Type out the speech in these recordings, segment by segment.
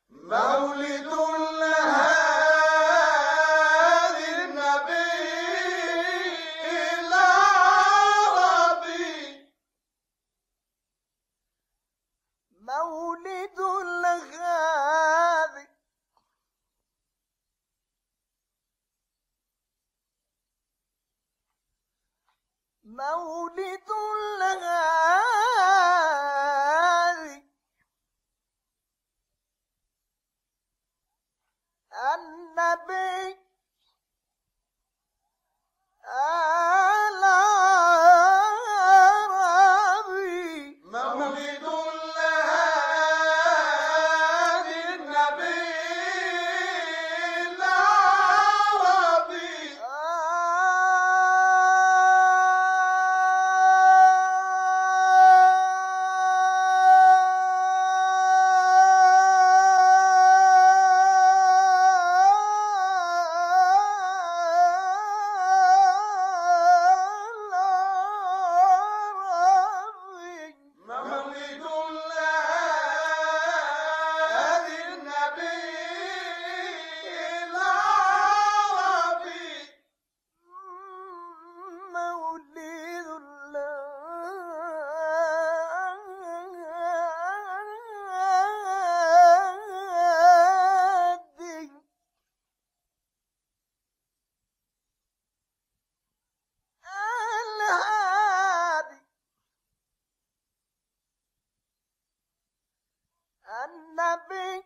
مولد هذا النبي العربي، مولد الغالي مولد الغالي النبي العربي، مولد هذا النبي العربي، مولد هذا النبي العربي، مولد الهادي الهادي النبي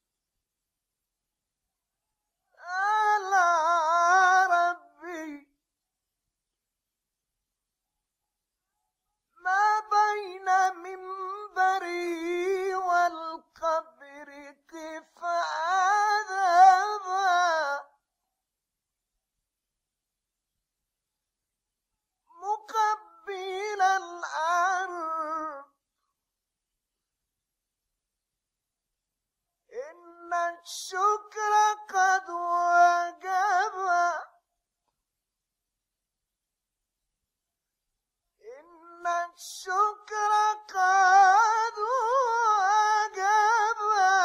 العربي، ما بين منبري والقبر كيف عذابا، مقبل الأرض إن الشكر قد وجب، إن الشكر قد وجب،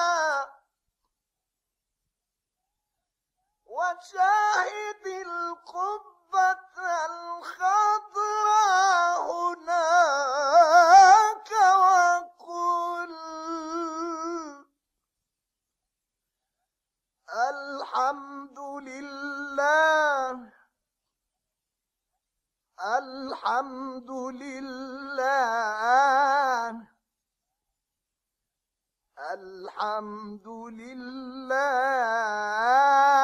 وشاهد القبة الخضراء هناك وقل الحمد لله، الحمد لله، الحمد لله.